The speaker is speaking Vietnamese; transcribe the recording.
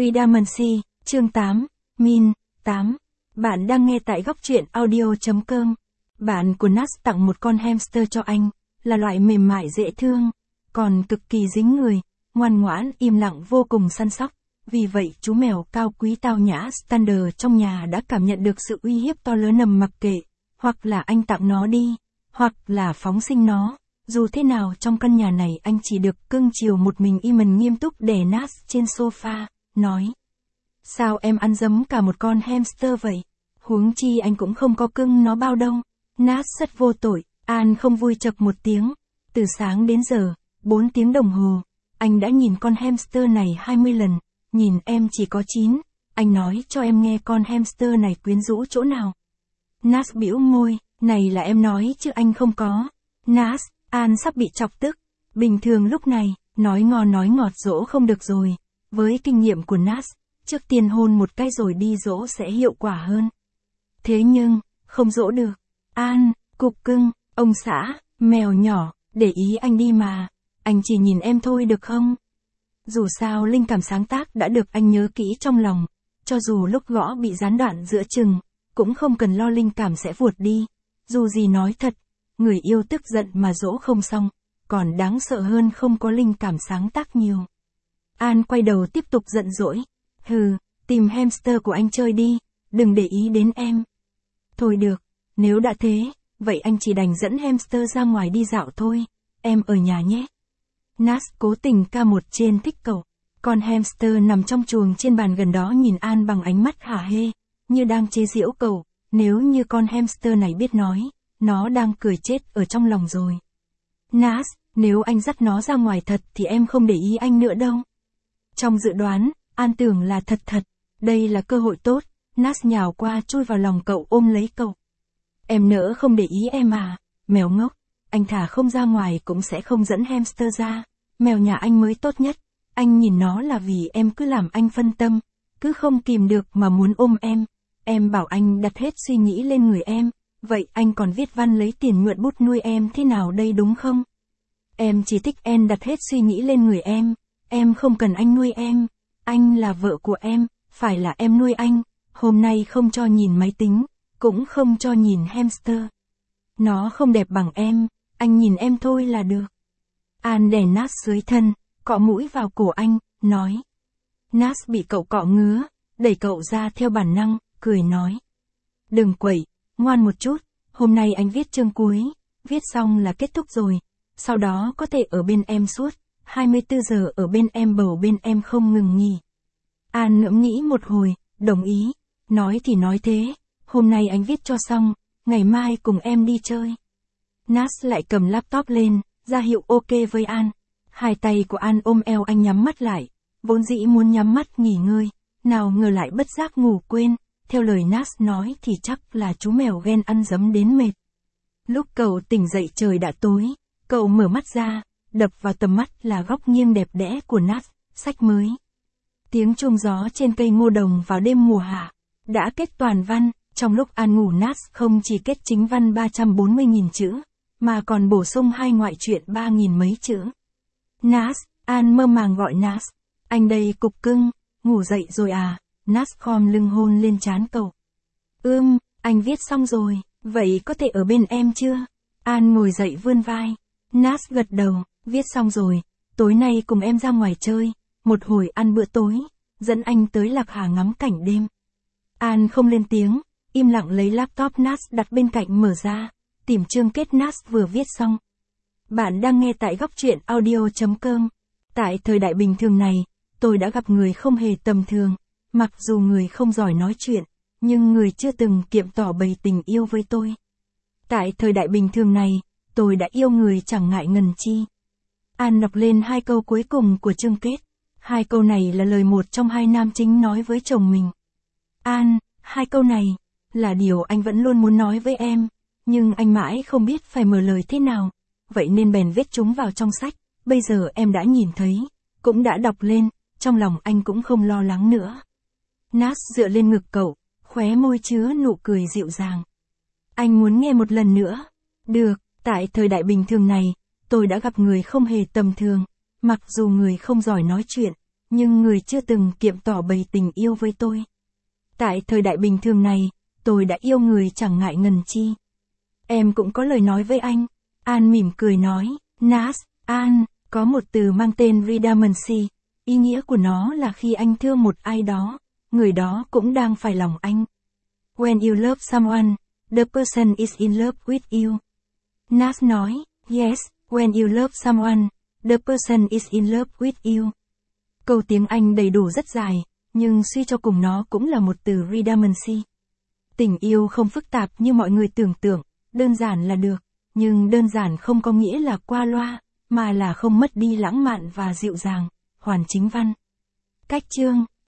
Redundancy, chương 8, Min, 8. Bạn đang nghe tại góc truyện audio.com. Bạn của Nas tặng một con hamster cho anh, là loại mềm mại dễ thương, còn cực kỳ dính người, ngoan ngoãn, im lặng vô cùng săn sóc. Vì vậy chú mèo cao quý tao nhã Standard trong nhà đã cảm nhận được sự uy hiếp to lớn nằm mặc kệ, hoặc là anh tặng nó đi, hoặc là phóng sinh nó. Dù thế nào trong căn nhà này anh chỉ được cưng chiều một mình. Iman nghiêm túc đè Nas trên sofa, nói. Sao em ăn dấm cả một con hamster vậy? Huống chi anh cũng không có cưng nó bao đâu. Nas rất vô tội. An không vui chậc một tiếng. Từ sáng đến giờ, 4 tiếng đồng hồ, anh đã nhìn con hamster này 20 lần. Nhìn em chỉ có 9. Anh nói cho em nghe con hamster này quyến rũ chỗ nào. Nas bĩu môi, này là em nói chứ anh không có. Nas, An sắp bị chọc tức. Bình thường lúc này, nói ngon nói ngọt dỗ không được rồi. Với kinh nghiệm của Nas, trước tiên hôn một cái rồi đi dỗ sẽ hiệu quả hơn. Thế nhưng, không dỗ được. An, cục cưng, ông xã, mèo nhỏ, để ý anh đi mà. Anh chỉ nhìn em thôi được không? Dù sao linh cảm sáng tác đã được anh nhớ kỹ trong lòng. Cho dù lúc gõ bị gián đoạn giữa chừng, cũng không cần lo linh cảm sẽ vụt đi. Dù gì nói thật, người yêu tức giận mà dỗ không xong, còn đáng sợ hơn không có linh cảm sáng tác nhiều. An quay đầu tiếp tục giận dỗi. Hừ, tìm hamster của anh chơi đi, đừng để ý đến em. Thôi được, nếu đã thế, vậy anh chỉ đành dẫn hamster ra ngoài đi dạo thôi, em ở nhà nhé. Nas cố tình ca một trên thích cậu. Con hamster nằm trong chuồng trên bàn gần đó nhìn An bằng ánh mắt hả hê, như đang chế giễu cậu. Nếu như con hamster này biết nói, nó đang cười chết ở trong lòng rồi. Nas, nếu anh dắt nó ra ngoài thật thì em không để ý anh nữa đâu. Trong dự đoán, An tưởng là thật, đây là cơ hội tốt. Nas nhào qua chui vào lòng cậu ôm lấy cậu. Em nỡ không để ý em à, mèo ngốc, anh thả không ra ngoài cũng sẽ không dẫn hamster ra, mèo nhà anh mới tốt nhất, anh nhìn nó là vì em cứ làm anh phân tâm, cứ không kìm được mà muốn ôm em bảo anh đặt hết suy nghĩ lên người em, vậy anh còn viết văn lấy tiền mượn bút nuôi em thế nào đây đúng không? Em chỉ thích em đặt hết suy nghĩ lên người em không cần anh nuôi em. Anh là vợ của em, phải là em nuôi anh. Hôm nay không cho nhìn máy tính, cũng không cho nhìn hamster. Nó không đẹp bằng em, anh nhìn em thôi là được. An đè Nas dưới thân, cọ mũi vào cổ anh, nói. Nas bị cậu cọ ngứa, đẩy cậu ra theo bản năng, cười nói. Đừng quẩy, ngoan một chút, hôm nay anh viết chương cuối, viết xong là kết thúc rồi. Sau đó có thể ở bên em suốt, 24 giờ ở bên em, bầu bên em không ngừng nghỉ. An ngẫm nghĩ một hồi, đồng ý. Nói thì nói thế, hôm nay anh viết cho xong, ngày mai cùng em đi chơi. Nas lại cầm laptop lên, ra hiệu ok với An. Hai tay của An ôm eo anh nhắm mắt lại, vốn dĩ muốn nhắm mắt nghỉ ngơi, nào ngờ lại bất giác ngủ quên. Theo lời Nas nói thì chắc là chú mèo ghen ăn dấm đến mệt. Lúc cậu tỉnh dậy trời đã tối, cậu mở mắt ra, đập vào tầm mắt là góc nghiêng đẹp đẽ của Nas, sách mới. Tiếng chuông gió trên cây ngô đồng vào đêm mùa hạ, đã kết toàn văn. Trong lúc An ngủ Nas không chỉ kết chính văn 340.000 chữ, mà còn bổ sung 2 ngoại truyện 3.000 mấy chữ. Nas, An mơ màng gọi Nas. Anh đây cục cưng, ngủ dậy rồi à? Nas khom lưng hôn lên trán cậu. Anh viết xong rồi, vậy có thể ở bên em chưa? An ngồi dậy vươn vai. Nas gật đầu, viết xong rồi, tối nay cùng em ra ngoài chơi, một hồi ăn bữa tối, dẫn anh tới Lạc Hà ngắm cảnh đêm. An không lên tiếng, im lặng lấy laptop Nas đặt bên cạnh mở ra, tìm chương kết Nas vừa viết xong. Bạn đang nghe tại góc truyện audio.com. Tại thời đại bình thường này, tôi đã gặp người không hề tầm thường, mặc dù người không giỏi nói chuyện, nhưng người chưa từng kiệm tỏ bày tình yêu với tôi. Tại thời đại bình thường này, tôi đã yêu người chẳng ngại ngần chi. An đọc lên 2 câu cuối cùng của chương kết. 2 câu này là lời một trong 2 nam chính nói với chồng mình. An, 2 câu này là điều anh vẫn luôn muốn nói với em, nhưng anh mãi không biết phải mở lời thế nào, vậy nên bèn viết chúng vào trong sách. Bây giờ em đã nhìn thấy, cũng đã đọc lên, trong lòng anh cũng không lo lắng nữa. Nas dựa lên ngực cậu, khóe môi chứa nụ cười dịu dàng. Anh muốn nghe một lần nữa. Được, tại thời đại bình thường này, tôi đã gặp người không hề tầm thường, mặc dù người không giỏi nói chuyện, nhưng người chưa từng kiệm tỏ bày tình yêu với tôi. Tại thời đại bình thường này, tôi đã yêu người chẳng ngại ngần chi. Em cũng có lời nói với anh. An mỉm cười nói, Nas, An, có một từ mang tên redundancy. Ý nghĩa của nó là khi anh thương một ai đó, người đó cũng đang phải lòng anh. When you love someone, the person is in love with you. Nas nói, yes, when you love someone, the person is in love with you. Câu tiếng Anh đầy đủ rất dài, nhưng suy cho cùng nó cũng là một từ redundancy. Tình yêu không phức tạp như mọi người tưởng tượng, đơn giản là được, nhưng đơn giản không có nghĩa là qua loa, mà là không mất đi lãng mạn và dịu dàng. Hoàn Chính Văn. Cách chương